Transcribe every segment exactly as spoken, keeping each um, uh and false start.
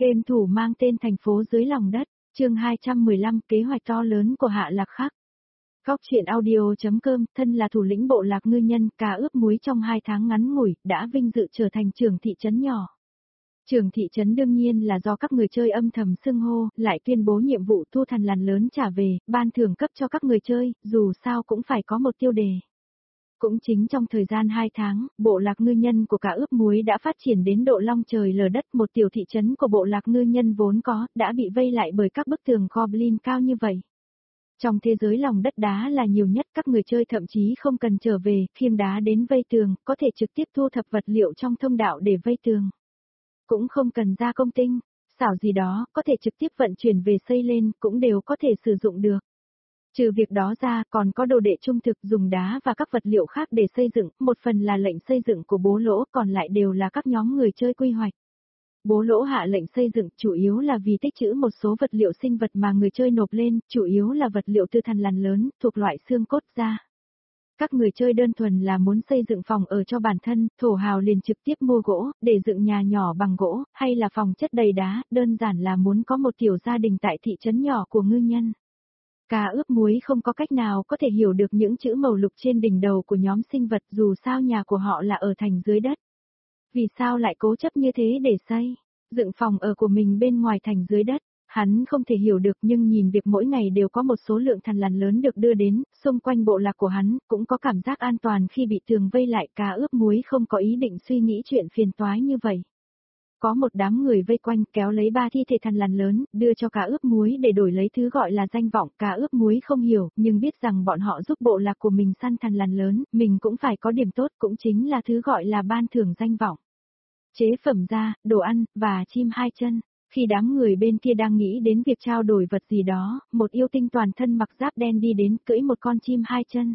Game thủ mang tên Thành phố dưới lòng đất, chương hai trăm mười lăm kế hoạch to lớn của Hạ Lạc Khắc. Góc truyện audio.com, thân là thủ lĩnh bộ lạc ngư nhân, cá ướp muối trong hai tháng ngắn ngủi, đã vinh dự trở thành trưởng thị trấn nhỏ. Trưởng thị trấn đương nhiên là do các người chơi âm thầm xưng hô, lại tuyên bố nhiệm vụ thu thằn lằn lớn trả về, ban thưởng cấp cho các người chơi, dù sao cũng phải có một tiêu đề. Cũng chính trong thời gian hai tháng, bộ lạc ngư nhân của cá ướp muối đã phát triển đến độ long trời lở đất, một tiểu thị trấn của bộ lạc ngư nhân vốn có, đã bị vây lại bởi các bức tường Goblin cao như vậy. Trong thế giới lòng đất đá là nhiều nhất, các người chơi thậm chí không cần trở về, khiêng đá đến vây tường, có thể trực tiếp thu thập vật liệu trong thông đạo để vây tường. Cũng không cần ra công tinh, xảo gì đó, có thể trực tiếp vận chuyển về xây lên, cũng đều có thể sử dụng được. Trừ việc đó ra, còn có đồ đệ trung thực dùng đá và các vật liệu khác để xây dựng, một phần là lệnh xây dựng của bố lỗ, còn lại đều là các nhóm người chơi quy hoạch. Bố lỗ hạ lệnh xây dựng chủ yếu là vì tích trữ một số vật liệu sinh vật mà người chơi nộp lên, chủ yếu là vật liệu từ thằn lằn lớn, thuộc loại xương cốt ra. Các người chơi đơn thuần là muốn xây dựng phòng ở cho bản thân, thổ hào liền trực tiếp mua gỗ, để dựng nhà nhỏ bằng gỗ, hay là phòng chất đầy đá, đơn giản là muốn có một tiểu gia đình tại thị trấn nhỏ của ngư nhân. Cá ướp muối không có cách nào có thể hiểu được những chữ màu lục trên đỉnh đầu của nhóm sinh vật, dù sao nhà của họ là ở thành dưới đất. Vì sao lại cố chấp như thế để xây, dựng phòng ở của mình bên ngoài thành dưới đất, hắn không thể hiểu được, nhưng nhìn việc mỗi ngày đều có một số lượng thằn lằn lớn được đưa đến, xung quanh bộ lạc của hắn, cũng có cảm giác an toàn khi bị tường vây lại. Cá ướp muối không có ý định suy nghĩ chuyện phiền toái như vậy. Có một đám người vây quanh kéo lấy ba thi thể thằn lằn lớn, đưa cho cá ướp muối để đổi lấy thứ gọi là danh vọng. Cá ướp muối không hiểu, nhưng biết rằng bọn họ giúp bộ lạc của mình săn thằn lằn lớn, mình cũng phải có điểm tốt, cũng chính là thứ gọi là ban thưởng danh vọng. Chế phẩm da, đồ ăn, và chim hai chân. Khi đám người bên kia đang nghĩ đến việc trao đổi vật gì đó, một yêu tinh toàn thân mặc giáp đen đi đến cưỡi một con chim hai chân.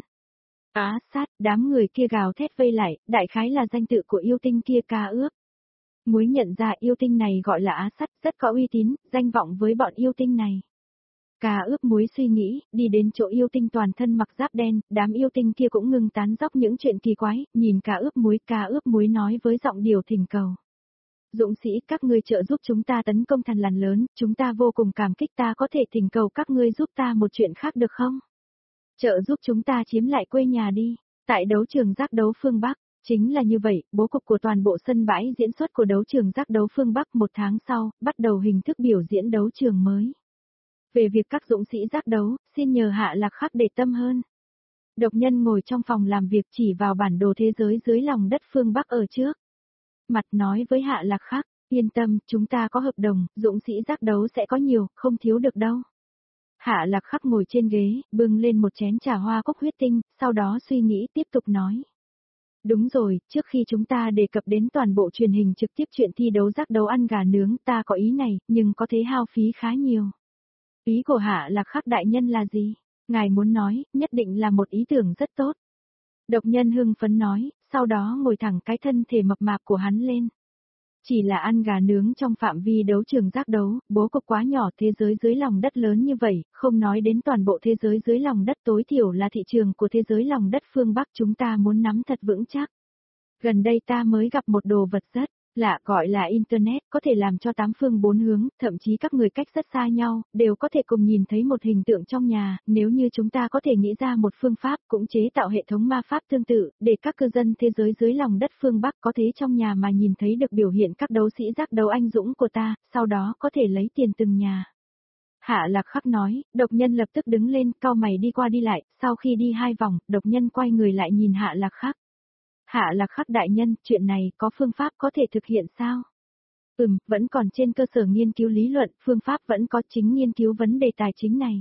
Á sát, đám người kia gào thét vây lại, đại khái là danh tự của yêu tinh kia. Cá ướp muối nhận ra yêu tinh này gọi là Á Sắt, rất có uy tín, danh vọng với bọn yêu tinh này. Cá ướp muối suy nghĩ, đi đến chỗ yêu tinh toàn thân mặc giáp đen, đám yêu tinh kia cũng ngừng tán dóc những chuyện kỳ quái, nhìn cá ướp muối. Cá ướp muối nói với giọng điệu thỉnh cầu. Dũng sĩ, các ngươi trợ giúp chúng ta tấn công thằn lằn lớn, chúng ta vô cùng cảm kích, ta có thể thỉnh cầu các ngươi giúp ta một chuyện khác được không? Trợ giúp chúng ta chiếm lại quê nhà đi, tại đấu trường giác đấu phương Bắc. Chính là như vậy, bố cục của toàn bộ sân bãi diễn xuất của đấu trường giác đấu phương Bắc một tháng sau, bắt đầu hình thức biểu diễn đấu trường mới. Về việc các dũng sĩ giác đấu, xin nhờ Hạ Lạc Khắc để tâm hơn. Độc nhân ngồi trong phòng làm việc chỉ vào bản đồ thế giới dưới lòng đất phương Bắc ở trước. Mặt nói với Hạ Lạc Khắc, yên tâm, chúng ta có hợp đồng, dũng sĩ giác đấu sẽ có nhiều, không thiếu được đâu. Hạ Lạc Khắc ngồi trên ghế, bưng lên một chén trà hoa cốc huyết tinh, sau đó suy nghĩ tiếp tục nói. Đúng rồi, trước khi chúng ta đề cập đến toàn bộ truyền hình trực tiếp chuyện thi đấu giác đấu ăn gà nướng, ta có ý này, nhưng có thế hao phí khá nhiều. Ý của Hạ Lạc Khắc đại nhân là gì? Ngài muốn nói, nhất định là một ý tưởng rất tốt. Độc nhân hưng phấn nói, sau đó ngồi thẳng cái thân thể mập mạp của hắn lên. Chỉ là ăn gà nướng trong phạm vi đấu trường giác đấu, bố cục quá nhỏ, thế giới dưới lòng đất lớn như vậy, không nói đến toàn bộ thế giới dưới lòng đất, tối thiểu là thị trường của thế giới lòng đất phương Bắc chúng ta muốn nắm thật vững chắc. Gần đây ta mới gặp một đồ vật rất lạ gọi là Internet, có thể làm cho tám phương bốn hướng, thậm chí các người cách rất xa nhau, đều có thể cùng nhìn thấy một hình tượng trong nhà. Nếu như chúng ta có thể nghĩ ra một phương pháp cũng chế tạo hệ thống ma pháp tương tự, để các cư dân thế giới dưới lòng đất phương Bắc có thể trong nhà mà nhìn thấy được biểu hiện các đấu sĩ giác đấu anh dũng của ta, sau đó có thể lấy tiền từng nhà. Hạ Lạc Khắc nói, độc nhân lập tức đứng lên, cau mày đi qua đi lại, sau khi đi hai vòng, độc nhân quay người lại nhìn Hạ Lạc Khắc. Hạ Lạc Khắc đại nhân, chuyện này có phương pháp có thể thực hiện sao? Ừm, vẫn còn trên cơ sở nghiên cứu lý luận, phương pháp vẫn có, chính nghiên cứu vấn đề tài chính này.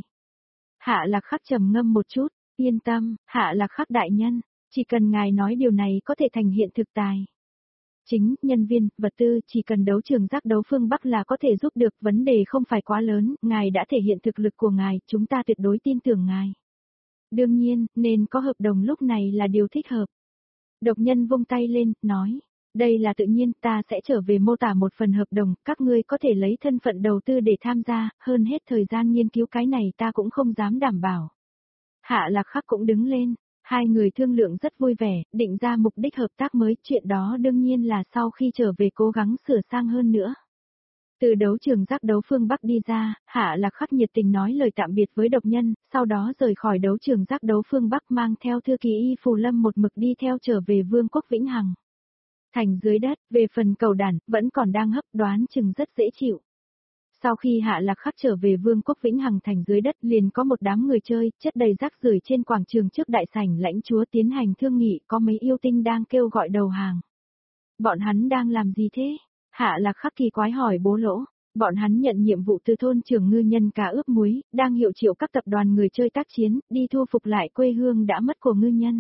Hạ Lạc Khắc trầm ngâm một chút, yên tâm, Hạ Lạc Khắc đại nhân, chỉ cần ngài nói điều này có thể thành hiện thực tài. Chính, nhân viên, vật tư, chỉ cần đấu trường giác đấu phương Bắc là có thể giúp được, vấn đề không phải quá lớn, ngài đã thể hiện thực lực của ngài, chúng ta tuyệt đối tin tưởng ngài. Đương nhiên, nên có hợp đồng lúc này là điều thích hợp. Độc nhân vung tay lên, nói, đây là tự nhiên, ta sẽ trở về mô tả một phần hợp đồng, các ngươi có thể lấy thân phận đầu tư để tham gia, hơn hết thời gian nghiên cứu cái này ta cũng không dám đảm bảo. Hạ Lạc Khắc cũng đứng lên, hai người thương lượng rất vui vẻ, định ra mục đích hợp tác mới, chuyện đó đương nhiên là sau khi trở về cố gắng sửa sang hơn nữa. Từ đấu trường giác đấu phương Bắc đi ra, Hạ Lạc Khắc nhiệt tình nói lời tạm biệt với độc nhân, sau đó rời khỏi đấu trường giác đấu phương Bắc mang theo thư ký Y Phù Lâm một mực đi theo trở về Vương quốc Vĩnh Hằng. Thành dưới đất, về phần cầu đàn, vẫn còn đang hấp đoán chừng rất dễ chịu. Sau khi Hạ Lạc Khắc trở về Vương quốc Vĩnh Hằng thành dưới đất liền có một đám người chơi, chất đầy rác rưởi trên quảng trường trước đại sảnh lãnh chúa tiến hành thương nghị, có mấy yêu tinh đang kêu gọi đầu hàng. Bọn hắn đang làm gì thế? Hạ Lạc Khắc kỳ quái hỏi Bố Lỗ. Bọn hắn nhận nhiệm vụ từ thôn trưởng ngư nhân cá ướp muối, đang hiệu triệu các tập đoàn người chơi tác chiến, đi thu phục lại quê hương đã mất của ngư nhân.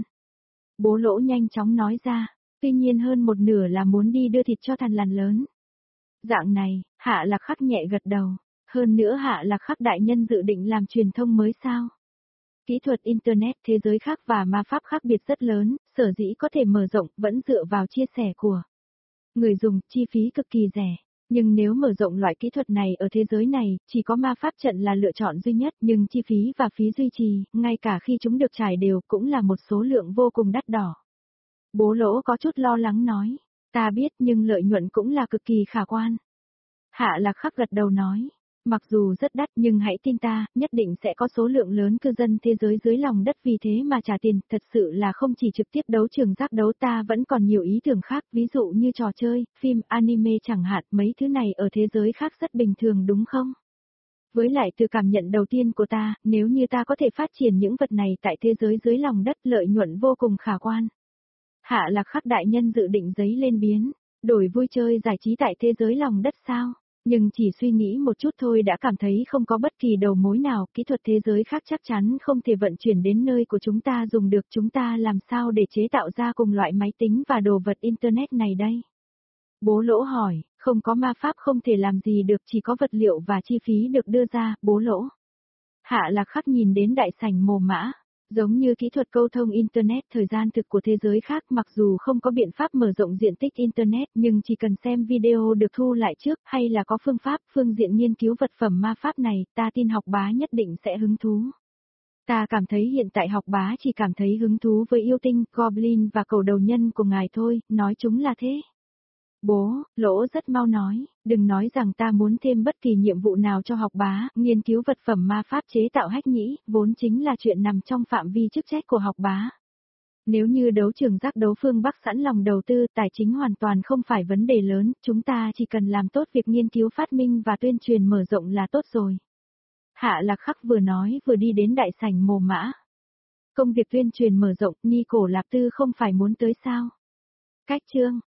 Bố Lỗ nhanh chóng nói ra, tuy nhiên hơn một nửa là muốn đi đưa thịt cho thằn lằn lớn. Dạng này, Hạ Lạc Khắc nhẹ gật đầu. Hơn nữa Hạ Lạc Khắc đại nhân dự định làm truyền thông mới sao? Kỹ thuật Internet thế giới khác và ma pháp khác biệt rất lớn, sở dĩ có thể mở rộng vẫn dựa vào chia sẻ của người dùng, chi phí cực kỳ rẻ. Nhưng nếu mở rộng loại kỹ thuật này ở thế giới này, chỉ có ma pháp trận là lựa chọn duy nhất, nhưng chi phí và phí duy trì, ngay cả khi chúng được trải đều cũng là một số lượng vô cùng đắt đỏ. Bố Lỗ có chút lo lắng nói, ta biết nhưng lợi nhuận cũng là cực kỳ khả quan. Hạ Lạc Khắc gật đầu nói, mặc dù rất đắt nhưng hãy tin ta, nhất định sẽ có số lượng lớn cư dân thế giới dưới lòng đất vì thế mà trả tiền, thật sự là không chỉ trực tiếp đấu trường giác đấu ta vẫn còn nhiều ý tưởng khác, ví dụ như trò chơi, phim, anime chẳng hạn, mấy thứ này ở thế giới khác rất bình thường đúng không? Với lại từ cảm nhận đầu tiên của ta, nếu như ta có thể phát triển những vật này tại thế giới dưới lòng đất lợi nhuận vô cùng khả quan. Hạ Lạc Khắc đại nhân dự định giấy lên biến, đổi vui chơi giải trí tại thế giới lòng đất sao? Nhưng chỉ suy nghĩ một chút thôi đã cảm thấy không có bất kỳ đầu mối nào, kỹ thuật thế giới khác chắc chắn không thể vận chuyển đến nơi của chúng ta dùng được, chúng ta làm sao để chế tạo ra cùng loại máy tính và đồ vật Internet này đây? Bố Lỗ hỏi, không có ma pháp không thể làm gì được, chỉ có vật liệu và chi phí được đưa ra, Bố Lỗ. Hạ Lạc Khắc nhìn đến đại sảnh mồ mã. Giống như kỹ thuật câu thông Internet thời gian thực của thế giới khác, mặc dù không có biện pháp mở rộng diện tích Internet nhưng chỉ cần xem video được thu lại trước hay là có phương pháp, phương diện nghiên cứu vật phẩm ma pháp này, ta tin học bá nhất định sẽ hứng thú. Ta cảm thấy hiện tại học bá chỉ cảm thấy hứng thú với yêu tinh, goblin và cầu đầu nhân của ngài thôi, nói chúng là thế. Bố, Lỗ rất mau nói, đừng nói rằng ta muốn thêm bất kỳ nhiệm vụ nào cho học bá, nghiên cứu vật phẩm ma pháp chế tạo hách nhĩ, vốn chính là chuyện nằm trong phạm vi chức trách của học bá. Nếu như đấu trường giác đấu phương Bắc sẵn lòng đầu tư, tài chính hoàn toàn không phải vấn đề lớn, chúng ta chỉ cần làm tốt việc nghiên cứu phát minh và tuyên truyền mở rộng là tốt rồi. Hạ Lạc Khắc vừa nói vừa đi đến đại sảnh mồ mã. Công việc tuyên truyền mở rộng, Nhi Cổ Lạp Tư không phải muốn tới sao? Cách chương